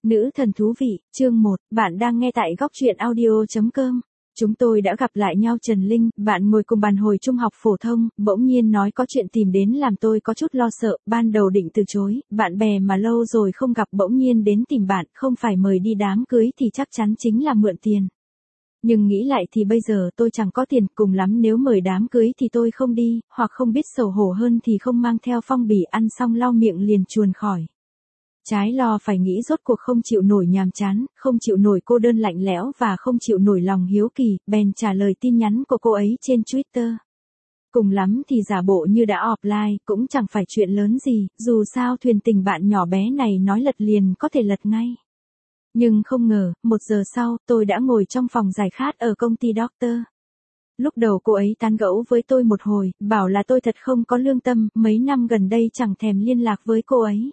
Nữ thần thú vị, chương 1, bạn đang nghe tại góc truyện audio.com. Chúng tôi đã gặp lại nhau Trần Linh, bạn ngồi cùng bàn hồi trung học phổ thông, bỗng nhiên nói có chuyện tìm đến làm tôi có chút lo sợ, ban đầu định từ chối, bạn bè mà lâu rồi không gặp bỗng nhiên đến tìm bạn, không phải mời đi đám cưới thì chắc chắn chính là mượn tiền. Nhưng nghĩ lại thì bây giờ tôi chẳng có tiền, cùng lắm nếu mời đám cưới thì tôi không đi, hoặc không biết xấu hổ hơn thì không mang theo phong bì, ăn xong lau miệng liền chuồn khỏi. Trái lo phải nghĩ rốt cuộc không chịu nổi nhàm chán, không chịu nổi cô đơn lạnh lẽo và không chịu nổi lòng hiếu kỳ, bèn trả lời tin nhắn của cô ấy trên Twitter. Cùng lắm thì giả bộ như đã offline, cũng chẳng phải chuyện lớn gì, dù sao thuyền tình bạn nhỏ bé này nói lật liền có thể lật ngay. Nhưng không ngờ, 1 giờ sau, tôi đã ngồi trong phòng giải khát ở công ty Doctor. Lúc đầu cô ấy tán gẫu với tôi một hồi, bảo là tôi thật không có lương tâm, mấy năm gần đây chẳng thèm liên lạc với cô ấy.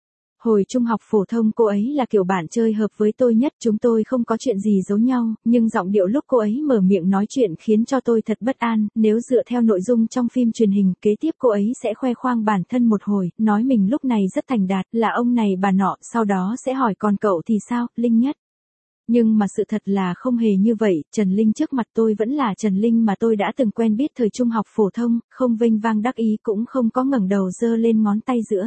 Hồi trung học phổ thông cô ấy là kiểu bạn chơi hợp với tôi nhất, chúng tôi không có chuyện gì giấu nhau, nhưng giọng điệu lúc cô ấy mở miệng nói chuyện khiến cho tôi thật bất an, nếu dựa theo nội dung trong phim truyền hình, kế tiếp cô ấy sẽ khoe khoang bản thân một hồi, nói mình lúc này rất thành đạt, là ông này bà nọ, sau đó sẽ hỏi còn cậu thì sao, Linh nhất. Nhưng mà sự thật là không hề như vậy, Trần Linh trước mặt tôi vẫn là Trần Linh mà tôi đã từng quen biết thời trung học phổ thông, không vênh vang đắc ý cũng không có ngẩng đầu giơ lên ngón tay giữa.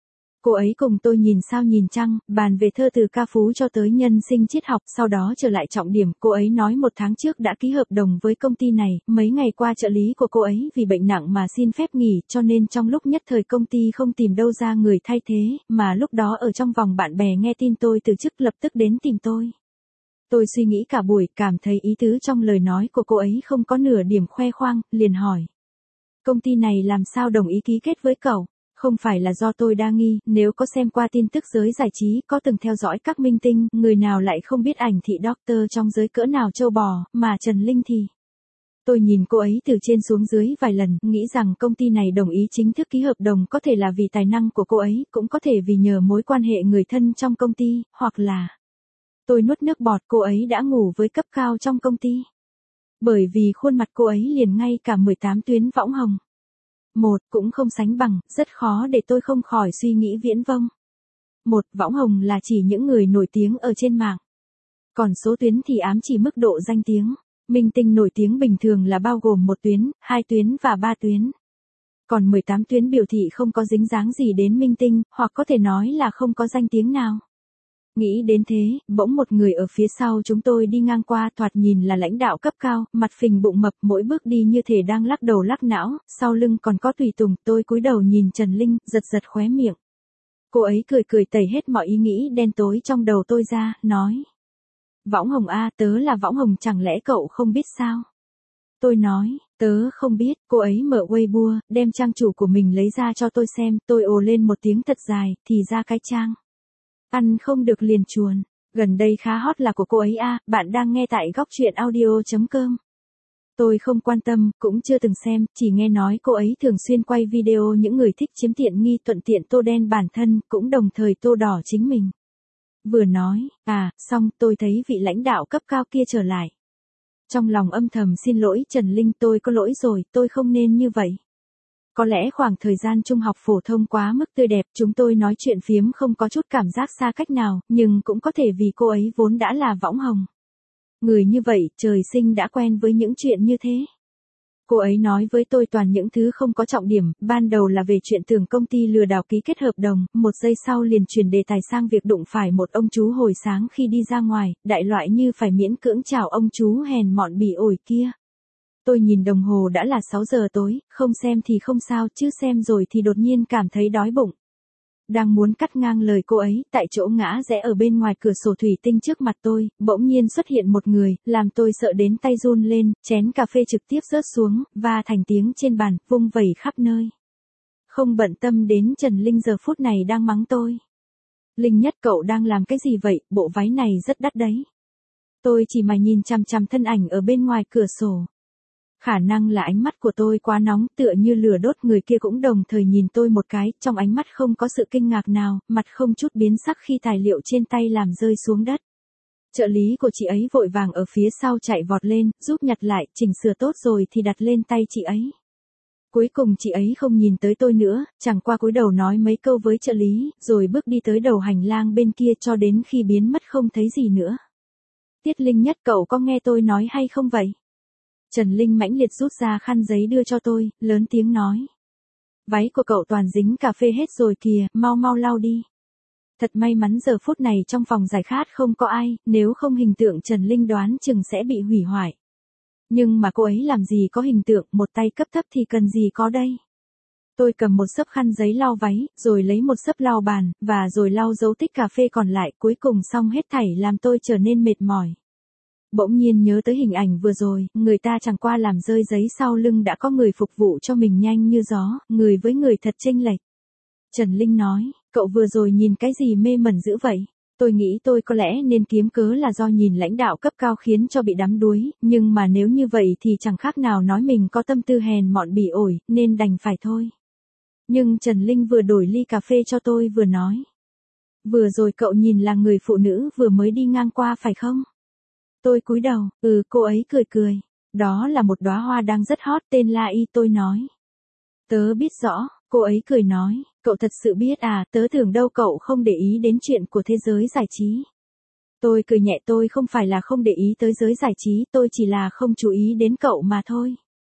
Cô ấy cùng tôi nhìn sao nhìn trăng, bàn về thơ từ ca phú cho tới nhân sinh triết học, sau đó trở lại trọng điểm, cô ấy nói 1 tháng trước đã ký hợp đồng với công ty này, mấy ngày qua trợ lý của cô ấy vì bệnh nặng mà xin phép nghỉ, cho nên trong lúc nhất thời công ty không tìm đâu ra người thay thế, mà lúc đó ở trong vòng bạn bè nghe tin tôi từ chức lập tức đến tìm tôi. Tôi suy nghĩ cả buổi, cảm thấy ý tứ trong lời nói của cô ấy không có nửa điểm khoe khoang, liền hỏi. Công ty này làm sao đồng ý ký kết với cậu? Không phải là do tôi đa nghi, nếu có xem qua tin tức giới giải trí, có từng theo dõi các minh tinh, người nào lại không biết ảnh thị Doctor trong giới cỡ nào trâu bò, mà Trần Linh thì. Tôi nhìn cô ấy từ trên xuống dưới vài lần, nghĩ rằng công ty này đồng ý chính thức ký hợp đồng có thể là vì tài năng của cô ấy, cũng có thể vì nhờ mối quan hệ người thân trong công ty, hoặc là... Tôi nuốt nước bọt, cô ấy đã ngủ với cấp cao trong công ty. Bởi vì khuôn mặt cô ấy liền ngay cả 18 tuyến võng hồng. Cũng không sánh bằng, rất khó để tôi không khỏi suy nghĩ viễn vông. Võng hồng là chỉ những người nổi tiếng ở trên mạng. Còn số tuyến thì ám chỉ mức độ danh tiếng. Minh tinh nổi tiếng bình thường là bao gồm 1 tuyến, 2 tuyến và 3 tuyến. Còn 18 tuyến biểu thị không có dính dáng gì đến minh tinh, hoặc có thể nói là không có danh tiếng nào. Nghĩ đến thế, bỗng một người ở phía sau chúng tôi đi ngang qua, thoạt nhìn là lãnh đạo cấp cao, mặt phình bụng mập, mỗi bước đi như thể đang lắc đầu lắc não, sau lưng còn có tùy tùng, tôi cúi đầu nhìn Trần Linh, giật giật khóe miệng. Cô ấy cười cười tẩy hết mọi ý nghĩ đen tối trong đầu tôi ra, nói. Võng hồng a, tớ là võng hồng, chẳng lẽ cậu không biết sao? Tôi nói, tớ không biết, cô ấy mở Weibo, đem trang chủ của mình lấy ra cho tôi xem, tôi ồ lên một tiếng thật dài, thì ra cái trang. Ăn không được liền chuồn. Gần đây khá hot là của cô ấy a, bạn đang nghe tại góc truyện audio.com. Tôi không quan tâm, cũng chưa từng xem, chỉ nghe nói cô ấy thường xuyên quay video những người thích chiếm tiện nghi, thuận tiện tô đen bản thân, cũng đồng thời tô đỏ chính mình. Vừa nói, xong tôi thấy vị lãnh đạo cấp cao kia trở lại. Trong lòng âm thầm xin lỗi Trần Linh, tôi có lỗi rồi, tôi không nên như vậy. Có lẽ khoảng thời gian trung học phổ thông quá mức tươi đẹp, chúng tôi nói chuyện phiếm không có chút cảm giác xa cách nào, nhưng cũng có thể vì cô ấy vốn đã là võng hồng. Người như vậy, trời sinh đã quen với những chuyện như thế. Cô ấy nói với tôi toàn những thứ không có trọng điểm, ban đầu là về chuyện tưởng công ty lừa đảo ký kết hợp đồng, 1 giây sau liền chuyển đề tài sang việc đụng phải một ông chú hồi sáng khi đi ra ngoài, đại loại như phải miễn cưỡng chào ông chú hèn mọn bỉ ổi kia. Tôi nhìn đồng hồ đã là 6 giờ tối, không xem thì không sao, chứ xem rồi thì đột nhiên cảm thấy đói bụng. Đang muốn cắt ngang lời cô ấy, tại chỗ ngã rẽ ở bên ngoài cửa sổ thủy tinh trước mặt tôi, bỗng nhiên xuất hiện một người, làm tôi sợ đến tay run lên, chén cà phê trực tiếp rớt xuống, và thành tiếng trên bàn, vung vẩy khắp nơi. Không bận tâm đến Trần Linh giờ phút này đang mắng tôi. Linh nhất, cậu đang làm cái gì vậy, bộ váy này rất đắt đấy. Tôi chỉ mà nhìn chằm chằm thân ảnh ở bên ngoài cửa sổ. Khả năng là ánh mắt của tôi quá nóng, tựa như lửa đốt, người kia cũng đồng thời nhìn tôi một cái, trong ánh mắt không có sự kinh ngạc nào, mặt không chút biến sắc khi tài liệu trên tay làm rơi xuống đất. Trợ lý của chị ấy vội vàng ở phía sau chạy vọt lên, giúp nhặt lại, chỉnh sửa tốt rồi thì đặt lên tay chị ấy. Cuối cùng chị ấy không nhìn tới tôi nữa, chẳng qua cúi đầu nói mấy câu với trợ lý, rồi bước đi tới đầu hành lang bên kia cho đến khi biến mất không thấy gì nữa. Tiết Linh Nhất, cậu có nghe tôi nói hay không vậy? Trần Linh mãnh liệt rút ra khăn giấy đưa cho tôi, lớn tiếng nói. Váy của cậu toàn dính cà phê hết rồi kìa, mau mau lau đi. Thật may mắn giờ phút này trong phòng giải khát không có ai, nếu không hình tượng Trần Linh đoán chừng sẽ bị hủy hoại. Nhưng mà cô ấy làm gì có hình tượng, một tay cấp thấp thì cần gì có đây. Tôi cầm một xấp khăn giấy lau váy, rồi lấy một xấp lau bàn, và rồi lau dấu tích cà phê còn lại, cuối cùng xong hết thảy làm tôi trở nên mệt mỏi. Bỗng nhiên nhớ tới hình ảnh vừa rồi, người ta chẳng qua làm rơi giấy sau lưng đã có người phục vụ cho mình nhanh như gió, người với người thật chênh lệch. Trần Linh nói, cậu vừa rồi nhìn cái gì mê mẩn dữ vậy? Tôi nghĩ tôi có lẽ nên kiếm cớ là do nhìn lãnh đạo cấp cao khiến cho bị đắm đuối, nhưng mà nếu như vậy thì chẳng khác nào nói mình có tâm tư hèn mọn bỉ ổi, nên đành phải thôi. Nhưng Trần Linh vừa đổi ly cà phê cho tôi vừa nói. Vừa rồi cậu nhìn là người phụ nữ vừa mới đi ngang qua phải không? Tôi cúi đầu, cô ấy cười cười. Đó là một đóa hoa đang rất hot tên La Y, tôi nói. Tớ biết rõ, cô ấy cười nói, cậu thật sự biết à, tớ tưởng đâu cậu không để ý đến chuyện của thế giới giải trí. Tôi cười nhẹ, tôi không phải là không để ý tới giới giải trí, tôi chỉ là không chú ý đến cậu mà thôi.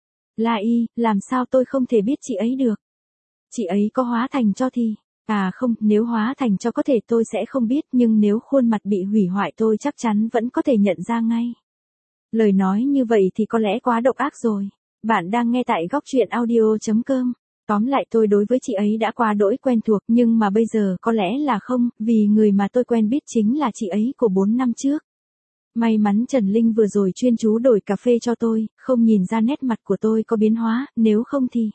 La Y, làm sao tôi không thể biết chị ấy được? Chị ấy có hóa thành cho thì... À không, nếu hóa thành cho có thể tôi sẽ không biết, nhưng nếu khuôn mặt bị hủy hoại tôi chắc chắn vẫn có thể nhận ra ngay. Lời nói như vậy thì có lẽ quá độc ác rồi. Bạn đang nghe tại góc truyện audio.com. Tóm lại tôi đối với chị ấy đã quá đỗi quen thuộc, nhưng mà bây giờ có lẽ là không, vì người mà tôi quen biết chính là chị ấy của 4 năm trước. May mắn Trần Linh vừa rồi chuyên chú đổi cà phê cho tôi, không nhìn ra nét mặt của tôi có biến hóa, nếu không thì...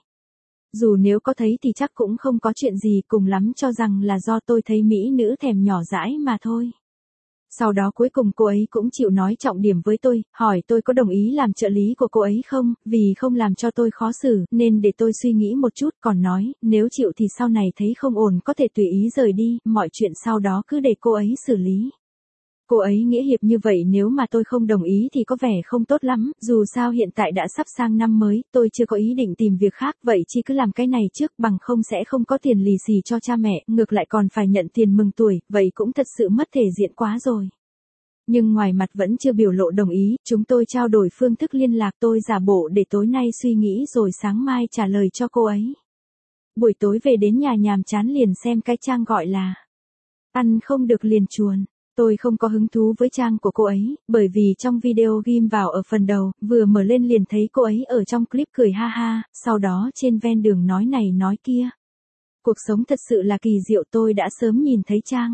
Dù nếu có thấy thì chắc cũng không có chuyện gì, cùng lắm cho rằng là do tôi thấy mỹ nữ thèm nhỏ dãi mà thôi. Sau đó cuối cùng cô ấy cũng chịu nói trọng điểm với tôi, hỏi tôi có đồng ý làm trợ lý của cô ấy không, vì không làm cho tôi khó xử, nên để tôi suy nghĩ một chút, còn nói, nếu chịu thì sau này thấy không ổn có thể tùy ý rời đi, mọi chuyện sau đó cứ để cô ấy xử lý. Cô ấy nghĩa hiệp như vậy, nếu mà tôi không đồng ý thì có vẻ không tốt lắm, dù sao hiện tại đã sắp sang năm mới, tôi chưa có ý định tìm việc khác, vậy chỉ cứ làm cái này trước, bằng không sẽ không có tiền lì xì cho cha mẹ, ngược lại còn phải nhận tiền mừng tuổi, vậy cũng thật sự mất thể diện quá rồi. Nhưng ngoài mặt vẫn chưa biểu lộ đồng ý, chúng tôi trao đổi phương thức liên lạc, tôi giả bộ để tối nay suy nghĩ rồi sáng mai trả lời cho cô ấy. Buổi tối về đến nhà nhàm chán liền xem cái trang gọi là Ăn không được liền chuồn. Tôi không có hứng thú với trang của cô ấy, bởi vì trong video ghim vào ở phần đầu, vừa mở lên liền thấy cô ấy ở trong clip cười ha ha, sau đó trên ven đường nói này nói kia. Cuộc sống thật sự là kỳ diệu, tôi đã sớm nhìn thấy trang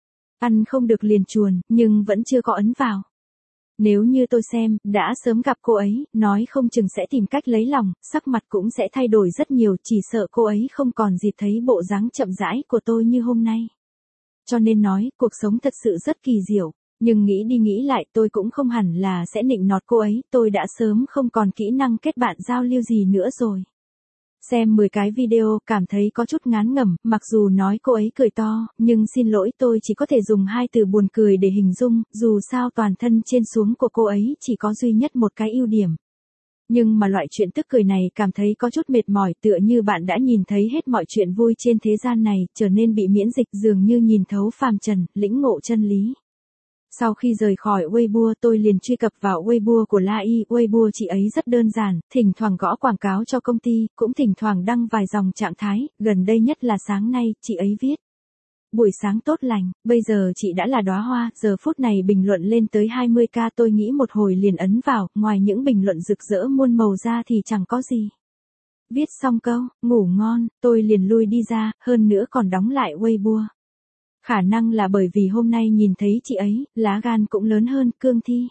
Ăn không được liền chuồn, nhưng vẫn chưa có ấn vào. Nếu như tôi xem, đã sớm gặp cô ấy, nói không chừng sẽ tìm cách lấy lòng, sắc mặt cũng sẽ thay đổi rất nhiều, chỉ sợ cô ấy không còn dịp thấy bộ dáng chậm rãi của tôi như hôm nay. Cho nên nói, cuộc sống thật sự rất kỳ diệu, nhưng nghĩ đi nghĩ lại tôi cũng không hẳn là sẽ nịnh nọt cô ấy, tôi đã sớm không còn kỹ năng kết bạn giao lưu gì nữa rồi. Xem 10 cái video, cảm thấy có chút ngán ngẩm, mặc dù nói cô ấy cười to, nhưng xin lỗi tôi chỉ có thể dùng hai từ buồn cười để hình dung, dù sao toàn thân trên xuống của cô ấy chỉ có duy nhất một cái ưu điểm. Nhưng mà loại chuyện tức cười này cảm thấy có chút mệt mỏi, tựa như bạn đã nhìn thấy hết mọi chuyện vui trên thế gian này, trở nên bị miễn dịch, dường như nhìn thấu phàm trần, lĩnh ngộ chân lý. Sau khi rời khỏi Weibo tôi liền truy cập vào Weibo của La Y. Weibo chị ấy rất đơn giản, thỉnh thoảng gõ quảng cáo cho công ty, cũng thỉnh thoảng đăng vài dòng trạng thái, gần đây nhất là sáng nay, chị ấy viết. Buổi sáng tốt lành, bây giờ chị đã là đóa hoa, giờ phút này bình luận lên tới 20k, tôi nghĩ một hồi liền ấn vào, ngoài những bình luận rực rỡ muôn màu ra thì chẳng có gì. Viết xong câu, ngủ ngon, tôi liền lui đi ra, hơn nữa còn đóng lại Weibo. Khả năng là bởi vì hôm nay nhìn thấy chị ấy, lá gan cũng lớn hơn, cương thi.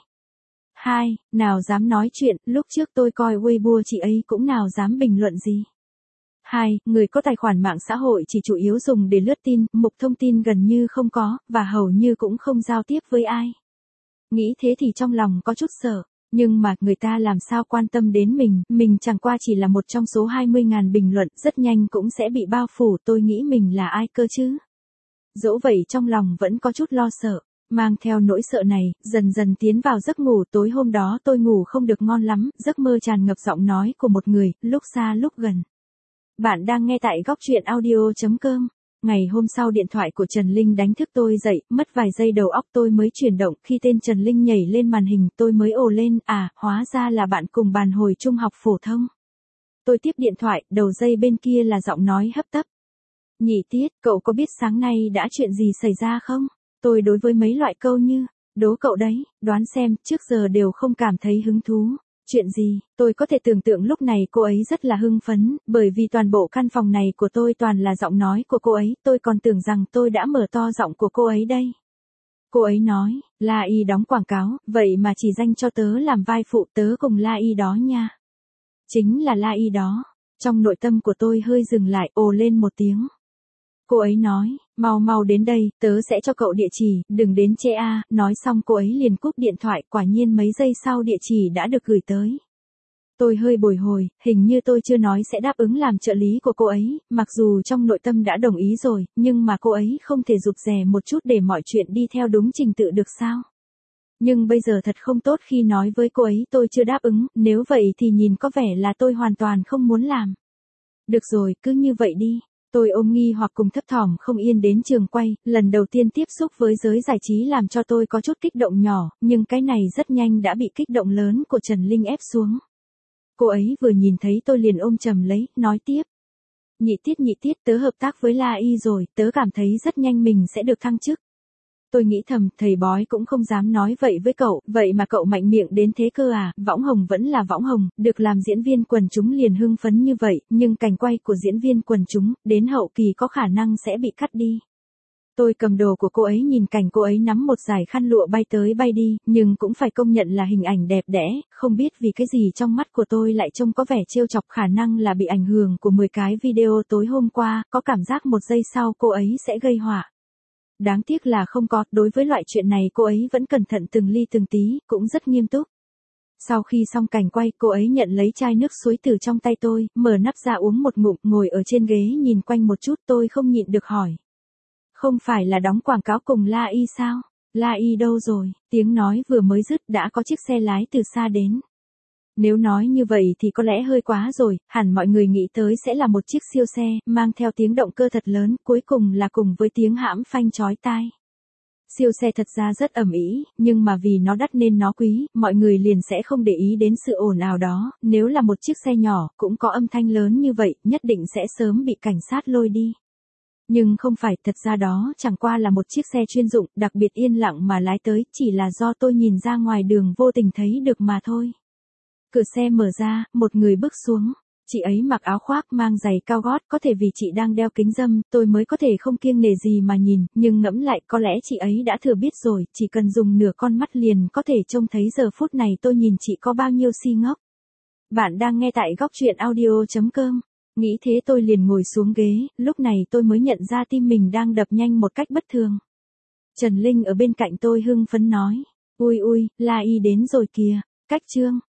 2. Nào dám nói chuyện, lúc trước tôi coi Weibo chị ấy cũng nào dám bình luận gì. 2. Người có tài khoản mạng xã hội chỉ chủ yếu dùng để lướt tin, mục thông tin gần như không có, và hầu như cũng không giao tiếp với ai. Nghĩ thế thì trong lòng có chút sợ, nhưng mà người ta làm sao quan tâm đến mình chẳng qua chỉ là một trong số 20.000 bình luận, rất nhanh cũng sẽ bị bao phủ, tôi nghĩ mình là ai cơ chứ. Dẫu vậy trong lòng vẫn có chút lo sợ. Mang theo nỗi sợ này, dần dần tiến vào giấc ngủ. Tối hôm đó tôi ngủ không được ngon lắm, giấc mơ tràn ngập giọng nói của một người, lúc xa lúc gần. Bạn đang nghe tại góc truyện audio.com. Ngày hôm sau điện thoại của Trần Linh đánh thức tôi dậy, mất vài giây đầu óc tôi mới chuyển động, khi tên Trần Linh nhảy lên màn hình tôi mới ồ lên, hóa ra là bạn cùng bàn hồi trung học phổ thông. Tôi tiếp điện thoại, đầu dây bên kia là giọng nói hấp tấp. Nhị Tiết, cậu có biết sáng nay đã chuyện gì xảy ra không? Tôi đối với mấy loại câu như, đố cậu đấy, đoán xem, trước giờ đều không cảm thấy hứng thú. Chuyện gì? Tôi có thể tưởng tượng lúc này cô ấy rất là hưng phấn, bởi vì toàn bộ căn phòng này của tôi toàn là giọng nói của cô ấy, tôi còn tưởng rằng tôi đã mở to giọng của cô ấy đây. Cô ấy nói, La Y đóng quảng cáo, vậy mà chỉ danh cho tớ làm vai phụ, tớ cùng La Y đó nha. Chính là La Y đó. Trong nội tâm của tôi hơi dừng lại, ồ lên một tiếng. Cô ấy nói, mau mau đến đây, tớ sẽ cho cậu địa chỉ, đừng đến trễ a. Nói xong cô ấy liền cúp điện thoại, quả nhiên mấy giây sau địa chỉ đã được gửi tới. Tôi hơi bồi hồi, hình như tôi chưa nói sẽ đáp ứng làm trợ lý của cô ấy, mặc dù trong nội tâm đã đồng ý rồi, nhưng mà cô ấy không thể rụt rè một chút để mọi chuyện đi theo đúng trình tự được sao? Nhưng bây giờ thật không tốt khi nói với cô ấy tôi chưa đáp ứng, nếu vậy thì nhìn có vẻ là tôi hoàn toàn không muốn làm. Được rồi, cứ như vậy đi. Tôi ôm nghi hoặc cùng thấp thỏm không yên đến trường quay, lần đầu tiên tiếp xúc với giới giải trí làm cho tôi có chút kích động nhỏ, nhưng cái này rất nhanh đã bị kích động lớn của Trần Linh ép xuống. Cô ấy vừa nhìn thấy tôi liền ôm chầm lấy, nói tiếp. Nhị Tiết, tớ hợp tác với La Y rồi, tớ cảm thấy rất nhanh mình sẽ được thăng chức. Tôi nghĩ thầm, thầy bói cũng không dám nói vậy với cậu, vậy mà cậu mạnh miệng đến thế cơ à, võng hồng vẫn là võng hồng, được làm diễn viên quần chúng liền hưng phấn như vậy, nhưng cảnh quay của diễn viên quần chúng, đến hậu kỳ có khả năng sẽ bị cắt đi. Tôi cầm đồ của cô ấy nhìn cảnh cô ấy nắm một dải khăn lụa bay tới bay đi, nhưng cũng phải công nhận là hình ảnh đẹp đẽ, không biết vì cái gì trong mắt của tôi lại trông có vẻ trêu chọc, khả năng là bị ảnh hưởng của 10 cái video tối hôm qua, có cảm giác một giây sau cô ấy sẽ gây họa. Đáng tiếc là không có, đối với loại chuyện này cô ấy vẫn cẩn thận từng ly từng tí, cũng rất nghiêm túc. Sau khi xong cảnh quay, cô ấy nhận lấy chai nước suối từ trong tay tôi, mở nắp ra uống một ngụm, ngồi ở trên ghế nhìn quanh một chút, tôi không nhịn được hỏi. Không phải là đóng quảng cáo cùng La Y sao? La Y đâu rồi? Tiếng nói vừa mới dứt đã có chiếc xe lái từ xa đến. Nếu nói như vậy thì có lẽ hơi quá rồi, hẳn mọi người nghĩ tới sẽ là một chiếc siêu xe, mang theo tiếng động cơ thật lớn, cuối cùng là cùng với tiếng hãm phanh chói tai. Siêu xe thật ra rất ầm ĩ, nhưng mà vì nó đắt nên nó quý, mọi người liền sẽ không để ý đến sự ồn ào đó, nếu là một chiếc xe nhỏ, cũng có âm thanh lớn như vậy, nhất định sẽ sớm bị cảnh sát lôi đi. Nhưng không phải, thật ra đó chẳng qua là một chiếc xe chuyên dụng, đặc biệt yên lặng mà lái tới, chỉ là do tôi nhìn ra ngoài đường vô tình thấy được mà thôi. Cửa xe mở ra, một người bước xuống. Chị ấy mặc áo khoác mang giày cao gót, có thể vì chị đang đeo kính râm, tôi mới có thể không kiêng nể gì mà nhìn, nhưng ngẫm lại có lẽ chị ấy đã thừa biết rồi, chỉ cần dùng nửa con mắt liền có thể trông thấy giờ phút này tôi nhìn chị có bao nhiêu si ngốc. Bạn đang nghe tại góc truyện audio.com. Nghĩ thế tôi liền ngồi xuống ghế, lúc này tôi mới nhận ra tim mình đang đập nhanh một cách bất thường. Trần Linh ở bên cạnh tôi hưng phấn nói, ui, La Y đến rồi kìa, cách chương.